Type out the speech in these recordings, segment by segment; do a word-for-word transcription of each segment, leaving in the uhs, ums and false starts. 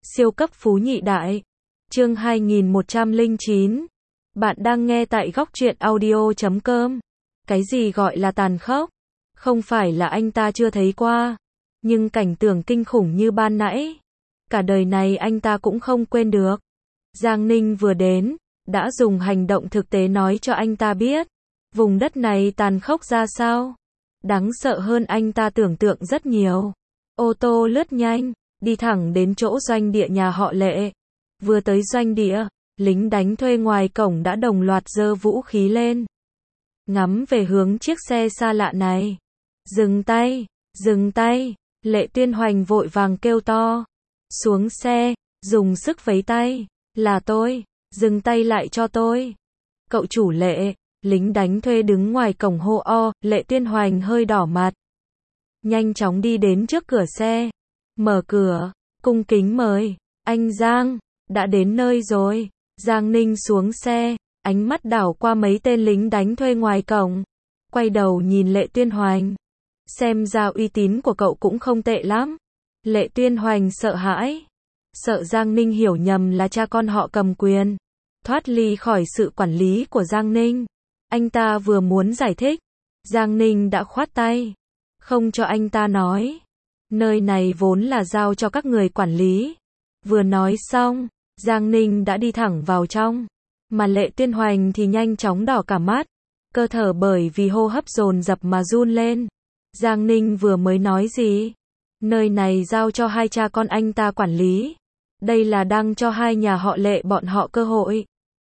Siêu cấp phú nhị đại. Chương hai nghìn một trăm lẻ chín. Bạn đang nghe tại góc truyện audio chấm com. Cái gì gọi là tàn khốc? Không phải là anh ta chưa thấy qua, nhưng cảnh tượng kinh khủng như ban nãy, cả đời này anh ta cũng không quên được. Giang Ninh vừa đến, đã dùng hành động thực tế nói cho anh ta biết, vùng đất này tàn khốc ra sao. Đáng sợ hơn anh ta tưởng tượng rất nhiều. Ô tô lướt nhanh, đi thẳng đến chỗ doanh địa nhà họ Lệ. Vừa tới doanh địa, lính đánh thuê ngoài cổng đã đồng loạt giơ vũ khí lên, ngắm về hướng chiếc xe xa lạ này. Dừng tay, dừng tay, Lệ Tuyên Hoành vội vàng kêu to. Xuống xe, dùng sức vẫy tay. Là tôi, dừng tay lại cho tôi. Cậu chủ Lệ, lính đánh thuê đứng ngoài cổng hô o. Lệ Tuyên Hoành hơi đỏ mặt, nhanh chóng đi đến trước cửa xe, mở cửa, cung kính mời. Anh Giang, đã đến nơi rồi. Giang Ninh xuống xe, ánh mắt đảo qua mấy tên lính đánh thuê ngoài cổng, quay đầu nhìn Lệ Tuyên Hoành. Xem ra uy tín của cậu cũng không tệ lắm. Lệ Tuyên Hoành sợ hãi, sợ Giang Ninh hiểu nhầm là cha con họ cầm quyền, thoát ly khỏi sự quản lý của Giang Ninh. Anh ta vừa muốn giải thích, Giang Ninh đã khoát tay, không cho anh ta nói. Nơi này vốn là giao cho các người quản lý. Vừa nói xong, Giang Ninh đã đi thẳng vào trong, mà Lệ Tuyên Hoành thì nhanh chóng đỏ cả mắt, cơ thể bởi vì hô hấp dồn dập mà run lên. Giang Ninh vừa mới nói gì? Nơi này giao cho hai cha con anh ta quản lý. Đây là đang cho hai nhà họ Lệ bọn họ cơ hội.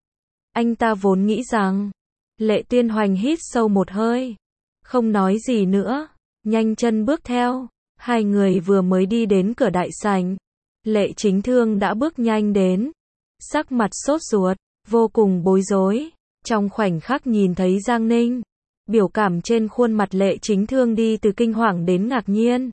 Anh ta vốn nghĩ rằng. Lệ Tuyên Hoành hít sâu một hơi, không nói gì nữa, nhanh chân bước theo. Hai người vừa mới đi đến cửa đại sảnh, Lệ Chính Thương đã bước nhanh đến, sắc mặt sốt ruột, vô cùng bối rối. Trong khoảnh khắc nhìn thấy Giang Ninh, biểu cảm trên khuôn mặt Lệ Chính Thương đi từ kinh hoàng đến ngạc nhiên,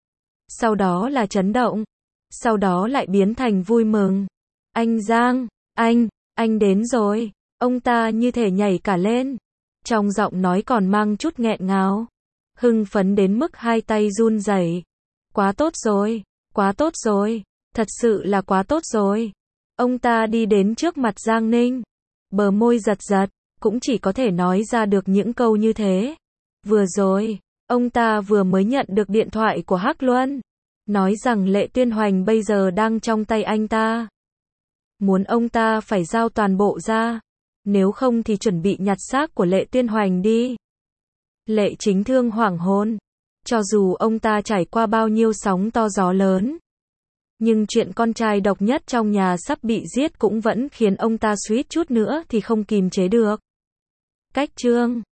sau đó là chấn động, sau đó lại biến thành vui mừng. Anh Giang, anh, anh đến rồi. Ông ta như thể nhảy cả lên, trong giọng nói còn mang chút nghẹn ngào, hưng phấn đến mức hai tay run rẩy. Quá tốt rồi, quá tốt rồi, thật sự là quá tốt rồi. Ông ta đi đến trước mặt Giang Ninh, bờ môi giật giật, cũng chỉ có thể nói ra được những câu như thế. Vừa rồi, ông ta vừa mới nhận được điện thoại của Hắc Luân, nói rằng Lệ Tuyên Hoành bây giờ đang trong tay anh ta, muốn ông ta phải giao toàn bộ ra, nếu không thì chuẩn bị nhặt xác của Lệ Tuyên Hoành đi. Lệ Chính Thương hoảng hồn, cho dù ông ta trải qua bao nhiêu sóng to gió lớn, nhưng chuyện con trai độc nhất trong nhà sắp bị giết cũng vẫn khiến ông ta suýt chút nữa thì không kìm chế được. Cách chương